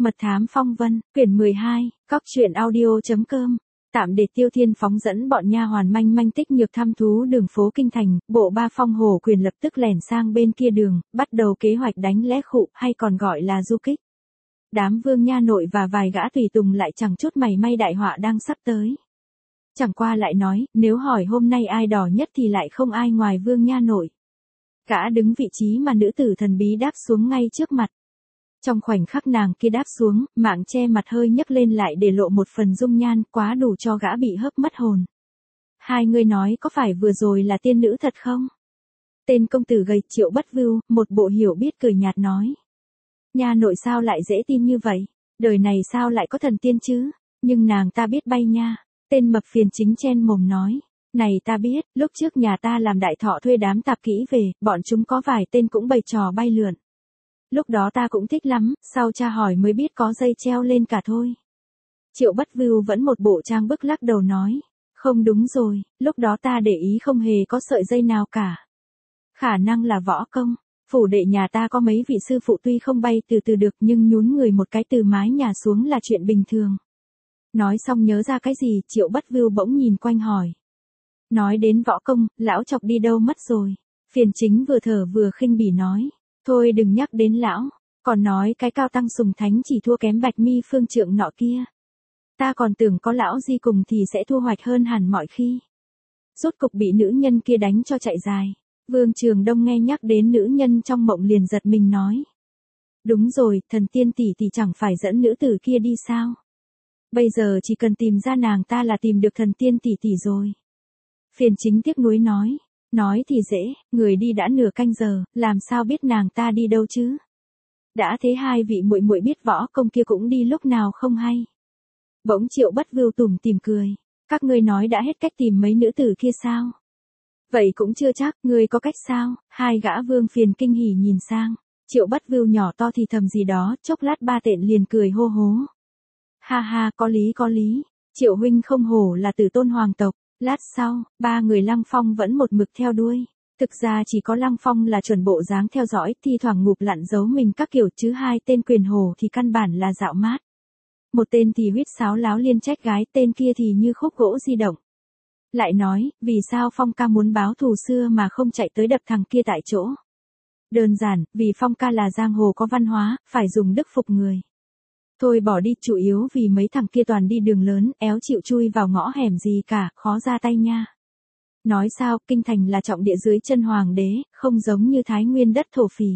Mật thám phong vân, quyển 12, Cóc truyện audio.com. Tạm để Tiêu Thiên phóng dẫn bọn nha hoàn manh manh tích nhược thăm thú đường phố kinh thành, bộ ba phong hổ quyền lập tức lẻn sang bên kia đường, bắt đầu kế hoạch đánh lẽ khụ hay còn gọi là du kích. Đám vương nha nội và vài gã tùy tùng lại chẳng chút mảy may đại họa đang sắp tới. Chẳng qua lại nói, nếu hỏi hôm nay ai đỏ nhất thì lại không ai ngoài vương nha nội. Gã đứng vị trí mà nữ tử thần bí đáp xuống ngay trước mặt. Trong khoảnh khắc nàng kia đáp xuống, mạng che mặt hơi nhấc lên lại để lộ một phần dung nhan quá đủ cho gã bị hớp mất hồn. Hai người nói có phải vừa rồi là tiên nữ thật không? Tên công tử gầy Triệu Bất Vưu, một bộ hiểu biết cười nhạt nói. Nha nội sao lại dễ tin như vậy? Đời này sao lại có thần tiên chứ? Nhưng nàng ta biết bay nha. Tên mập phiền chính chen mồm nói. Này ta biết, lúc trước nhà ta làm đại thọ thuê đám tạp kỹ về, bọn chúng có vài tên cũng bày trò bay lượn. Lúc đó ta cũng thích lắm, sau cha hỏi mới biết có dây treo lên cả thôi. Triệu Bất Vưu vẫn một bộ trang bức lắc đầu nói. Không đúng rồi, lúc đó ta để ý không hề có sợi dây nào cả. Khả năng là võ công. Phủ đệ nhà ta có mấy vị sư phụ tuy không bay từ từ được nhưng nhún người một cái từ mái nhà xuống là chuyện bình thường. Nói xong nhớ ra cái gì, Triệu Bất Vưu bỗng nhìn quanh hỏi. Nói đến võ công, lão chọc đi đâu mất rồi? Phiền chính vừa thở vừa khinh bỉ nói. Thôi đừng nhắc đến lão, còn nói cái cao tăng sùng thánh chỉ thua kém Bạch Mi phương trượng nọ kia. Ta còn tưởng có lão di cùng thì sẽ thu hoạch hơn hẳn mọi khi. Rốt cục bị nữ nhân kia đánh cho chạy dài. Vương Trường Đông nghe nhắc đến nữ nhân trong mộng liền giật mình nói. Đúng rồi, thần tiên tỷ thì chẳng phải dẫn nữ tử kia đi sao? Bây giờ chỉ cần tìm ra nàng ta là tìm được thần tiên tỷ rồi. Phiền chính tiếc nuối nói. Nói thì dễ, người đi đã nửa canh giờ, làm sao biết nàng ta đi đâu chứ? Đã thế hai vị muội muội biết võ công kia cũng đi lúc nào không hay. Bỗng Triệu Bất Vưu tủm tỉm cười. Các ngươi nói đã hết cách tìm mấy nữ tử kia sao? Vậy cũng chưa chắc, ngươi có cách sao? Hai gã vương phiền kinh hỉ nhìn sang. Triệu Bất Vưu nhỏ to thì thầm gì đó, chốc lát ba tện liền cười hô hố. Ha ha, có lý. Triệu huynh không hổ là tử tôn hoàng tộc. Lát sau, ba người Lăng Phong vẫn một mực theo đuôi. Thực ra chỉ có Lăng Phong là chuẩn bộ dáng theo dõi, thi thoảng ngụp lặn giấu mình các kiểu, chứ hai tên quyền hổ thì căn bản là dạo mát. Một tên thì huýt sáo láo liên trách gái, tên kia thì như khúc gỗ di động. Lại nói, vì sao Phong ca muốn báo thù xưa mà không chạy tới đập thằng kia tại chỗ? Đơn giản, vì Phong ca là giang hồ có văn hóa, phải dùng đức phục người. Thôi bỏ đi, chủ yếu vì mấy thằng kia toàn đi đường lớn, éo chịu chui vào ngõ hẻm gì cả, khó ra tay nha. Nói sao, kinh thành là trọng địa dưới chân hoàng đế, không giống như Thái Nguyên đất thổ phỉ.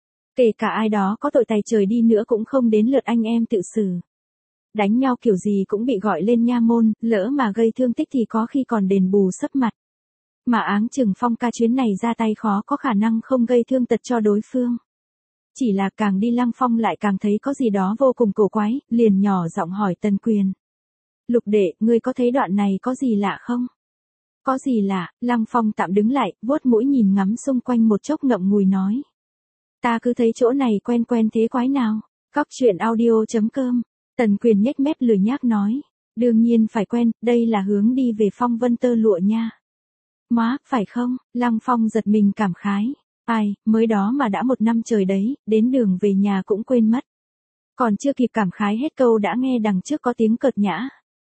Kể cả ai đó có tội tày trời đi nữa cũng không đến lượt anh em tự xử. Đánh nhau kiểu gì cũng bị gọi lên nha môn, lỡ mà gây thương tích thì có khi còn đền bù sấp mặt. Mà áng chừng Phong ca chuyến này ra tay khó có khả năng không gây thương tật cho đối phương. Chỉ là càng đi Lăng Phong lại càng thấy có gì đó vô cùng cổ quái, liền nhỏ giọng hỏi Tần Quyền. Lục đệ, ngươi có thấy đoạn này có gì lạ không? Có gì lạ? Lăng Phong tạm đứng lại, vuốt mũi nhìn ngắm xung quanh một chốc ngậm ngùi nói. Ta cứ thấy chỗ này quen thế quái nào? Cóc truyện audio.com. Tần Quyền nhếch mép lười nhác nói. Đương nhiên phải quen, đây là hướng đi về Phong Vân Tơ Lụa nha. Má, phải không? Lăng Phong giật mình cảm khái. Ai, mới đó mà đã 1 năm trời đấy, đến đường về nhà cũng quên mất. Còn chưa kịp cảm khái hết câu đã nghe đằng trước có tiếng cợt nhã.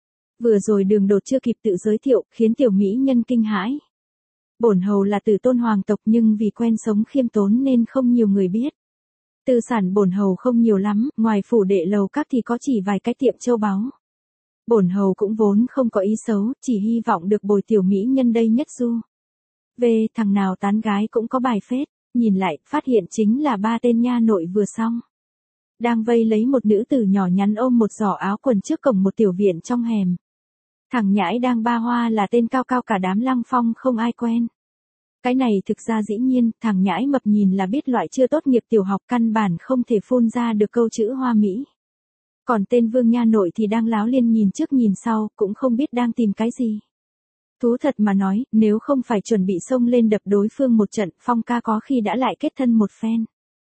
Vừa rồi Đường Đột chưa kịp tự giới thiệu, khiến tiểu mỹ nhân kinh hãi. Bổn hầu là tử tôn hoàng tộc nhưng vì quen sống khiêm tốn nên không nhiều người biết. Tư sản bổn hầu không nhiều lắm, ngoài phủ đệ lầu các thì có chỉ vài cái tiệm châu báu. Bổn hầu cũng vốn không có ý xấu, chỉ hy vọng được bồi tiểu mỹ nhân đây nhất du. Về thằng nào tán gái cũng có bài phết, nhìn lại, phát hiện chính là 3 tên nha nội vừa xong. Đang vây lấy một nữ tử nhỏ nhắn ôm một giỏ áo quần trước cổng một tiểu viện trong hẻm. Thằng nhãi đang ba hoa là tên cao cả đám Lăng Phong không ai quen. Cái này thực ra dĩ nhiên, thằng nhãi mập nhìn là biết loại chưa tốt nghiệp tiểu học căn bản không thể phun ra được câu chữ hoa mỹ. Còn tên vương nha nội thì đang láo liên nhìn trước nhìn sau, cũng không biết đang tìm cái gì. Thú thật mà nói, nếu không phải chuẩn bị xông lên đập đối phương một trận, Phong ca có khi đã lại kết thân một phen.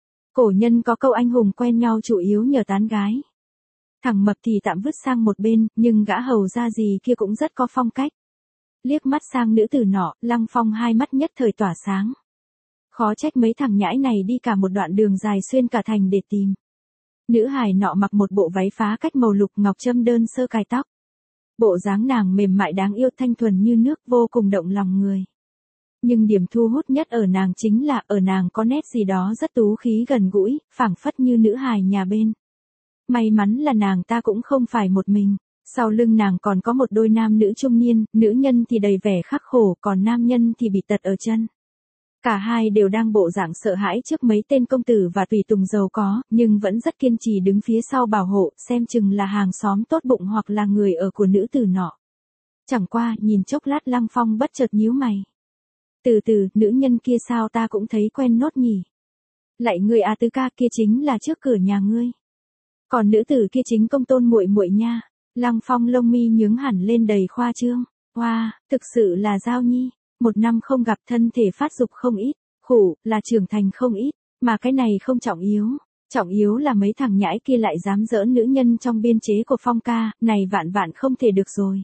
Cổ nhân có câu anh hùng quen nhau chủ yếu nhờ tán gái. Thằng mập thì tạm vứt sang một bên, nhưng gã hầu ra gì kia cũng rất có phong cách. Liếc mắt sang nữ tử nọ, Lăng Phong hai mắt nhất thời tỏa sáng. Khó trách mấy thằng nhãi này đi cả một đoạn đường dài xuyên cả thành để tìm. Nữ hài nọ mặc một bộ váy phá cách màu lục ngọc châm đơn sơ cài tóc. Bộ dáng nàng mềm mại đáng yêu thanh thuần như nước vô cùng động lòng người. Nhưng điểm thu hút nhất ở nàng chính là ở nàng có nét gì đó rất tú khí gần gũi, phảng phất như nữ hài nhà bên. May mắn là nàng ta cũng không phải một mình. Sau lưng nàng còn có một đôi nam nữ trung niên, nữ nhân thì đầy vẻ khắc khổ, còn nam nhân thì bị tật ở chân. Cả hai đều đang bộ dạng sợ hãi trước mấy tên công tử và tùy tùng giàu có, nhưng vẫn rất kiên trì đứng phía sau bảo hộ, xem chừng là hàng xóm tốt bụng hoặc là người ở của nữ tử nọ. Chẳng qua, nhìn chốc lát Lăng Phong bất chợt nhíu mày. Từ từ, nữ nhân kia sao ta cũng thấy quen nốt nhỉ. Lại người Tứ ca kia chính là trước cửa nhà ngươi. Còn nữ tử kia chính công tôn muội muội nha. Lăng Phong lông mi nhướng hẳn lên đầy khoa trương. Wow, thực sự là Giao Nhi. 1 năm không gặp thân thể phát dục không ít, khủ, là trưởng thành không ít, mà cái này không trọng yếu. Trọng yếu là mấy thằng nhãi kia lại dám giỡn nữ nhân trong biên chế của Phong ca, này vạn vạn không thể được rồi.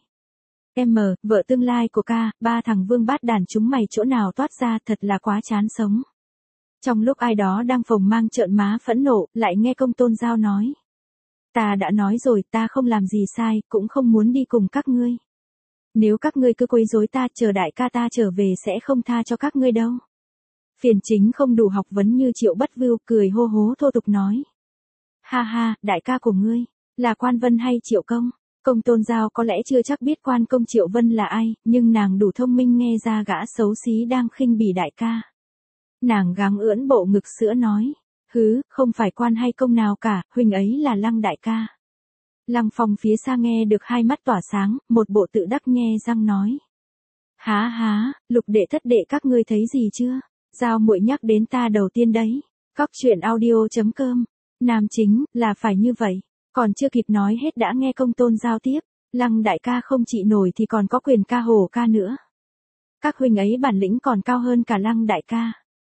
Vợ tương lai của ca, 3 thằng vương bát đàn chúng mày chỗ nào toát ra thật là quá chán sống. Trong lúc ai đó đang phồng mang trợn má phẫn nộ, lại nghe công tôn Giao nói. Ta đã nói rồi, ta không làm gì sai, cũng không muốn đi cùng các ngươi. Nếu các ngươi cứ quấy rối ta, chờ đại ca ta trở về sẽ không tha cho các ngươi đâu. Phiền Chính không đủ học vấn như Triệu Bất Vưu, cười hô hố thô tục nói. Ha ha, đại ca của ngươi, là Quan Vân hay Triệu Công? Công tôn Giao có lẽ chưa chắc biết quan công Triệu Vân là ai, nhưng nàng đủ thông minh nghe ra gã xấu xí đang khinh bỉ đại ca. Nàng gắng ưỡn bộ ngực sữa nói. Hứ, không phải quan hay công nào cả, huynh ấy là Lăng đại ca. Lăng Phong phía xa nghe được hai mắt tỏa sáng, một bộ tự đắc nhe răng nói. Há há, Lục đệ thất đệ các ngươi thấy gì chưa? Giao muội nhắc đến ta đầu tiên đấy. Cóc truyện audio.com. Nam chính, là phải như vậy. Còn chưa kịp nói hết đã nghe công tôn Giao tiếp. Lăng đại ca không trị nổi thì còn có quyền ca hổ ca nữa. Các huynh ấy bản lĩnh còn cao hơn cả Lăng đại ca.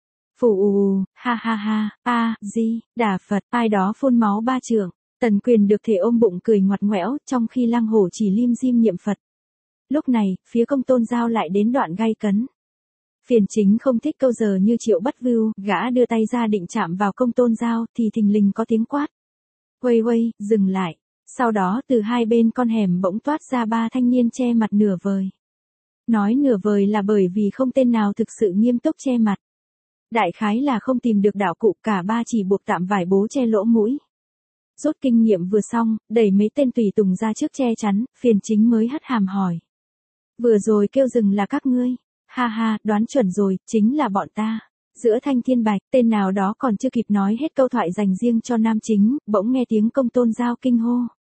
Phù, ha ha ha, Đà Phật, ai đó phun máu ba trượng. Tần Quyền được thể ôm bụng cười ngoặt ngoẽo, trong khi Lăng Hổ chỉ lim dim niệm Phật. Lúc này, phía công tôn Giao lại đến đoạn gay cấn. Phiền Chính không thích câu giờ như Triệu Bất Vưu, gã đưa tay ra định chạm vào công tôn Giao, thì thình lình có tiếng quát. Uây, dừng lại. Sau đó từ hai bên con hẻm bỗng toát ra 3 thanh niên che mặt nửa vời. Nói nửa vời là bởi vì không tên nào thực sự nghiêm túc che mặt. Đại khái là không tìm được đạo cụ, cả ba chỉ buộc tạm vải bố che lỗ mũi. Rút kinh nghiệm vừa xong, đẩy mấy tên tùy tùng ra trước che chắn, Phiền Chính mới hất hàm hỏi. Vừa rồi kêu dừng là các ngươi. Ha ha, đoán chuẩn rồi, chính là bọn ta. Giữa thanh thiên bạch, tên nào đó còn chưa kịp nói hết câu thoại dành riêng cho nam chính, bỗng nghe tiếng công tôn Giao kinh hô.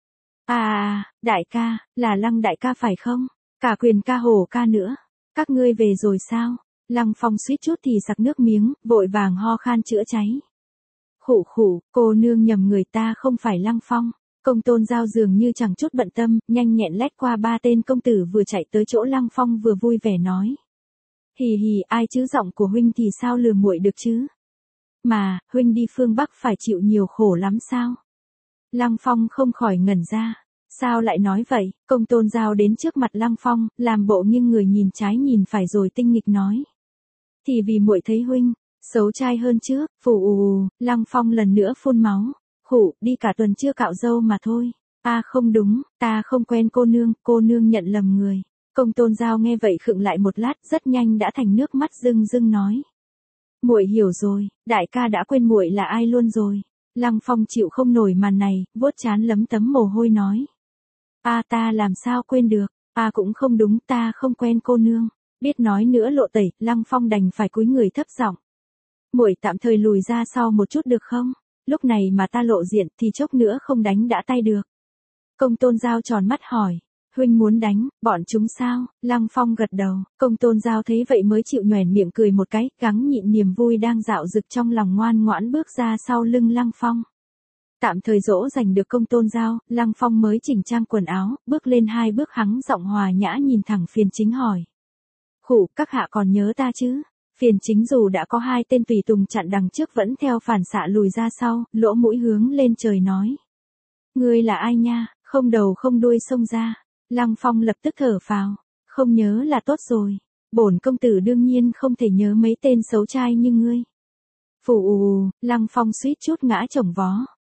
Đại ca, là Lăng đại ca phải không? Cả quyền ca hổ ca nữa. Các ngươi về rồi sao? Lăng Phong suýt chút thì sặc nước miếng, vội vàng ho khan chữa cháy. Khụ, cô nương nhầm người, ta không phải Lăng Phong. Công tôn Giao dường như chẳng chút bận tâm, nhanh nhẹn lách qua 3 tên công tử vừa chạy tới chỗ Lăng Phong vừa vui vẻ nói. Hì, ai chứ, giọng của huynh thì sao lừa muội được chứ? Mà, huynh đi phương Bắc phải chịu nhiều khổ lắm sao? Lăng Phong không khỏi ngẩn ra. Sao lại nói vậy? Công tôn Giao đến trước mặt Lăng Phong, làm bộ nghiêng người nhìn trái nhìn phải rồi tinh nghịch nói. Thì vì muội thấy huynh xấu trai hơn trước. Lăng Phong lần nữa phun máu. Khụ, đi cả tuần chưa cạo râu mà thôi. Không đúng, ta không quen cô nương nhận lầm người. Công tôn Giao nghe vậy khựng lại một lát, rất nhanh đã thành nước mắt rưng rưng nói. Muội hiểu rồi, đại ca đã quên muội là ai luôn rồi. Lăng Phong chịu không nổi màn này, vuốt trán lấm tấm mồ hôi nói. Ta làm sao quên được, cũng không đúng, ta không quen cô nương. Biết nói nữa lộ tẩy, Lăng Phong đành phải cúi người thấp giọng. Muội tạm thời lùi ra sau một chút được không? Lúc này mà ta lộ diện thì chốc nữa không đánh đã tay được. Công tôn Giao tròn mắt hỏi. Huynh muốn đánh, bọn chúng sao? Lăng Phong gật đầu, công tôn Giao thấy vậy mới chịu nhoẻn miệng cười một cái, gắng nhịn niềm vui đang dạo dực trong lòng ngoan ngoãn bước ra sau lưng Lăng Phong. Tạm thời dỗ dành được công tôn Giao, Lăng Phong mới chỉnh trang quần áo, bước lên 2 bước hắng giọng hòa nhã nhìn thẳng Phiền Chính hỏi. Khụ, các hạ còn nhớ ta chứ? Phiền Chính dù đã có 2 tên tùy tùng chặn đằng trước vẫn theo phản xạ lùi ra sau, lỗ mũi hướng lên trời nói. Ngươi là ai nha, không đầu không đuôi xông ra. Lăng Phong lập tức thở phào. Không nhớ là tốt rồi. Bổn công tử đương nhiên không thể nhớ mấy tên xấu trai như ngươi. Lăng Phong suýt chút ngã chồng vó.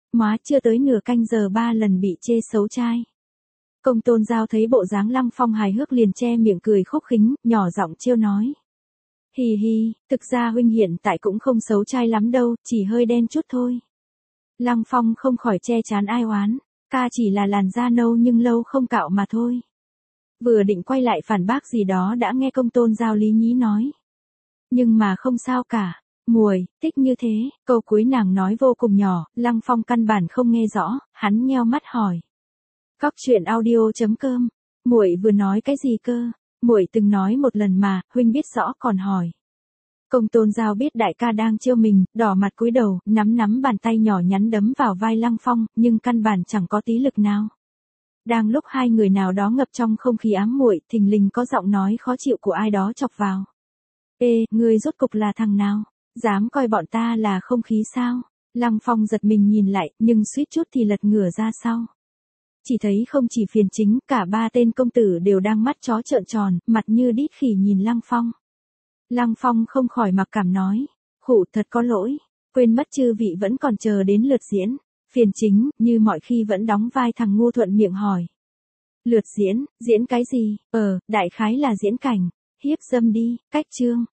Móa chưa tới nửa canh giờ 3 lần bị chê xấu trai. Công Tôn Giao thấy bộ dáng Lăng Phong hài hước liền che miệng cười khúc khích, nhỏ giọng trêu nói. Hì hì, thực ra huynh hiện tại cũng không xấu trai lắm đâu, chỉ hơi đen chút thôi. Lăng Phong không khỏi che chán ai oán, ca chỉ là làn da nâu nhưng lâu không cạo mà thôi. Vừa định quay lại phản bác gì đó đã nghe Công Tôn Giao lý nhí nói. Nhưng mà không sao cả, muội, thích như thế, câu cuối nàng nói vô cùng nhỏ, Lăng Phong căn bản không nghe rõ, hắn nheo mắt hỏi. Cóc truyện audio.com, muội vừa nói cái gì cơ? Muội từng nói một lần mà, huynh biết rõ còn hỏi. Công Tôn Giao biết đại ca đang trêu mình, đỏ mặt cúi đầu, nắm bàn tay nhỏ nhắn đấm vào vai Lăng Phong, nhưng căn bản chẳng có tí lực nào. Đang lúc hai người nào đó ngập trong không khí ám muội, thình lình có giọng nói khó chịu của ai đó chọc vào. Ê, ngươi rốt cục là thằng nào? Dám coi bọn ta là không khí sao? Lăng Phong giật mình nhìn lại, nhưng suýt chút thì lật ngửa ra sau. Chỉ thấy không chỉ Phiền Chính, cả ba tên công tử đều đang mắt chó trợn tròn, mặt như đít khỉ nhìn Lăng Phong. Lăng Phong không khỏi mặc cảm nói, khụ thật có lỗi, quên mất chư vị vẫn còn chờ đến lượt diễn. Phiền Chính, như mọi khi vẫn đóng vai thằng ngu thuận miệng hỏi. Lượt diễn cái gì? Đại khái là diễn cảnh, hiếp dâm đi, cách chương.